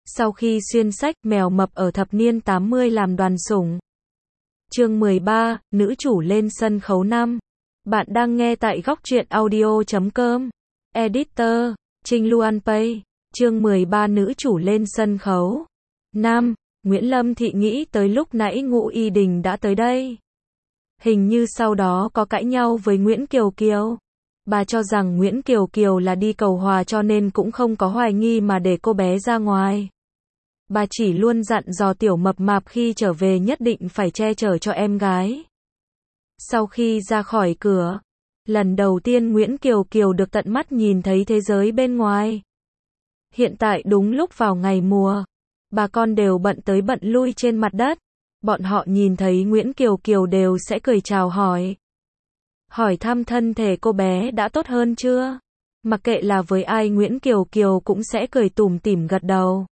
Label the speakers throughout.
Speaker 1: Sau khi xuyên sách, mèo mập ở thập niên 80 làm đoàn sủng. Chương 13, nữ chủ lên sân khấu năm. Bạn đang nghe tại góc truyện audio.com. Editor, Trinh Luan Pay. Chương 13 nữ chủ lên sân khấu. Nam, Nguyễn Lâm Thị nghĩ tới lúc nãy Ngũ Y Đình đã tới đây. Hình như sau đó có cãi nhau với Nguyễn Kiều Kiều. Bà cho rằng Nguyễn Kiều Kiều là đi cầu hòa cho nên cũng không có hoài nghi mà để cô bé ra ngoài. Bà chỉ luôn dặn dò Tiểu Mập Mạp khi trở về nhất định phải che chở cho em gái. Sau khi ra khỏi cửa, lần đầu tiên Nguyễn Kiều Kiều được tận mắt nhìn thấy thế giới bên ngoài. Hiện tại đúng lúc vào ngày mùa, bà con đều bận tới bận lui trên mặt đất. Bọn họ nhìn thấy Nguyễn Kiều Kiều đều sẽ cười chào hỏi. Hỏi thăm thân thể cô bé đã tốt hơn chưa? Mặc kệ là với ai Nguyễn Kiều Kiều cũng sẽ cười tủm tỉm gật đầu.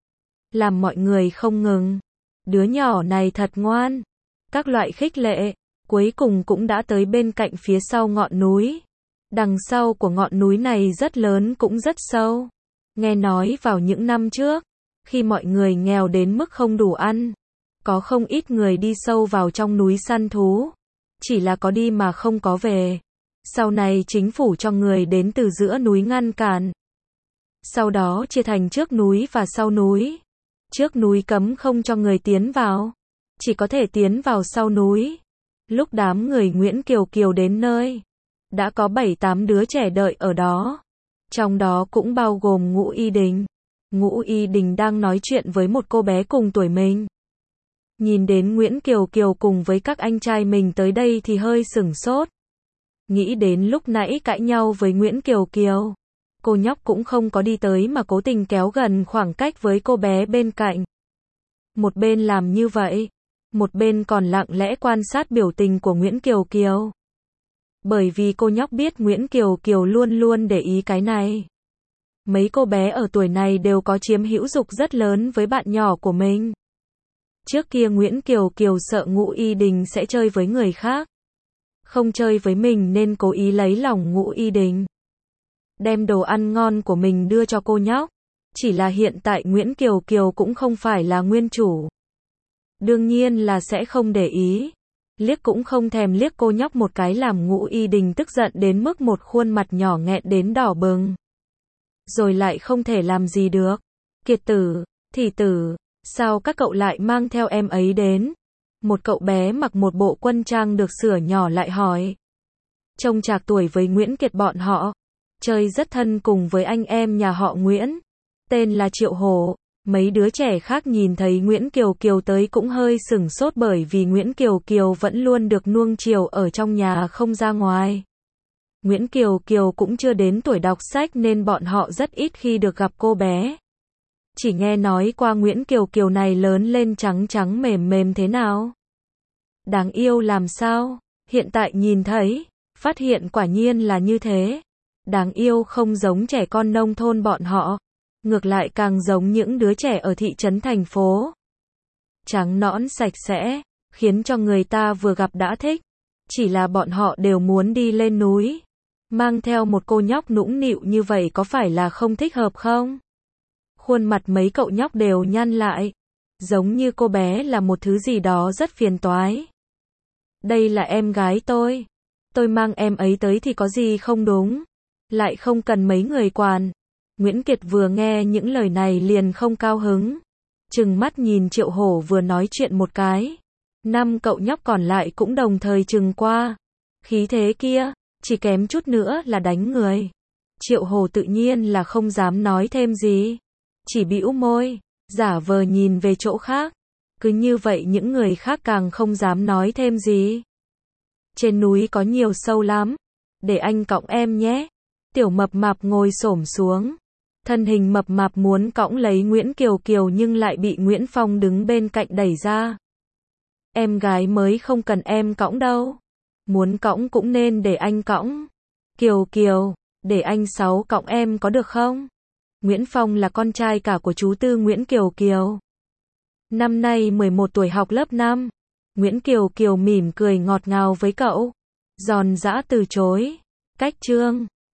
Speaker 1: Làm mọi người không ngừng. Đứa nhỏ này thật ngoan. Các loại khích lệ. Cuối cùng cũng đã tới bên cạnh phía sau ngọn núi. Đằng sau của ngọn núi này rất lớn cũng rất sâu. Nghe nói vào những năm trước, khi mọi người nghèo đến mức không đủ ăn, có không ít người đi sâu vào trong núi săn thú. Chỉ là có đi mà không có về. Sau này chính phủ cho người đến từ giữa núi ngăn cản. Sau đó chia thành trước núi và sau núi. Trước núi cấm không cho người tiến vào. Chỉ có thể tiến vào sau núi. Lúc đám người Nguyễn Kiều Kiều đến nơi, đã có 7-8 đứa trẻ đợi ở đó. Trong đó cũng bao gồm Ngũ Y Đình. Ngũ Y Đình đang nói chuyện với một cô bé cùng tuổi mình. Nhìn đến Nguyễn Kiều Kiều cùng với các anh trai mình tới đây thì hơi sửng sốt. Nghĩ đến lúc nãy cãi nhau với Nguyễn Kiều Kiều. Cô nhóc cũng không có đi tới mà cố tình kéo gần khoảng cách với cô bé bên cạnh. Một bên làm như vậy, một bên còn lặng lẽ quan sát biểu tình của Nguyễn Kiều Kiều. Bởi vì cô nhóc biết Nguyễn Kiều Kiều luôn luôn để ý cái này. Mấy cô bé ở tuổi này đều có chiếm hữu dục rất lớn với bạn nhỏ của mình. Trước kia Nguyễn Kiều Kiều sợ Ngũ Y Đình sẽ chơi với người khác. Không chơi với mình nên cố ý lấy lòng Ngũ Y Đình. Đem đồ ăn ngon của mình đưa cho cô nhóc. Chỉ là hiện tại Nguyễn Kiều Kiều cũng không phải là nguyên chủ. Đương nhiên là sẽ không để ý. Liếc cũng không thèm liếc cô nhóc một cái làm Ngũ Y Đình tức giận đến mức một khuôn mặt nhỏ nghẹn đến đỏ bừng. Rồi lại không thể làm gì được. Kiệt tử, Thị tử, sao các cậu lại mang theo em ấy đến? Một cậu bé mặc một bộ quân trang được sửa nhỏ lại hỏi. Trông trạc tuổi với Nguyễn Kiệt bọn họ. Chơi rất thân cùng với anh em nhà họ Nguyễn. Tên là Triệu Hổ. Mấy đứa trẻ khác nhìn thấy Nguyễn Kiều Kiều tới cũng hơi sửng sốt bởi vì Nguyễn Kiều Kiều vẫn luôn được nuông chiều ở trong nhà không ra ngoài. Nguyễn Kiều Kiều cũng chưa đến tuổi đọc sách nên bọn họ rất ít khi được gặp cô bé. Chỉ nghe nói qua Nguyễn Kiều Kiều này lớn lên trắng trắng mềm mềm thế nào. Đáng yêu làm sao, hiện tại nhìn thấy, phát hiện quả nhiên là như thế. Đáng yêu không giống trẻ con nông thôn bọn họ. Ngược lại càng giống những đứa trẻ ở thị trấn thành phố. Trắng nõn sạch sẽ, khiến cho người ta vừa gặp đã thích. Chỉ là bọn họ đều muốn đi lên núi. Mang theo một cô nhóc nũng nịu như vậy có phải là không thích hợp không? Khuôn mặt mấy cậu nhóc đều nhăn lại. Giống như cô bé là một thứ gì đó rất phiền toái. Đây là em gái tôi. Tôi mang em ấy tới thì có gì không đúng. Lại không cần mấy người quản. Nguyễn Kiệt vừa nghe những lời này liền không cao hứng. Trừng mắt nhìn Triệu Hổ vừa nói chuyện một cái. 5 cậu nhóc còn lại cũng đồng thời trừng qua. Khí thế kia, chỉ kém chút nữa là đánh người. Triệu Hổ tự nhiên là không dám nói thêm gì. Chỉ bĩu môi, giả vờ nhìn về chỗ khác. Cứ như vậy những người khác càng không dám nói thêm gì. Trên núi có nhiều sâu lắm. Để anh cõng em nhé. Tiểu Mập Mạp ngồi xổm xuống. Thân hình mập mạp muốn cõng lấy Nguyễn Kiều Kiều nhưng lại bị Nguyễn Phong đứng bên cạnh đẩy ra. Em gái mới không cần em cõng đâu. Muốn cõng cũng nên để anh cõng. Kiều Kiều, để anh Sáu cõng em có được không? Nguyễn Phong là con trai cả của chú Tư Nguyễn Kiều Kiều. Năm nay 11 tuổi học lớp 5. Nguyễn Kiều Kiều mỉm cười ngọt ngào với cậu. Giòn giã từ chối. Cách chương.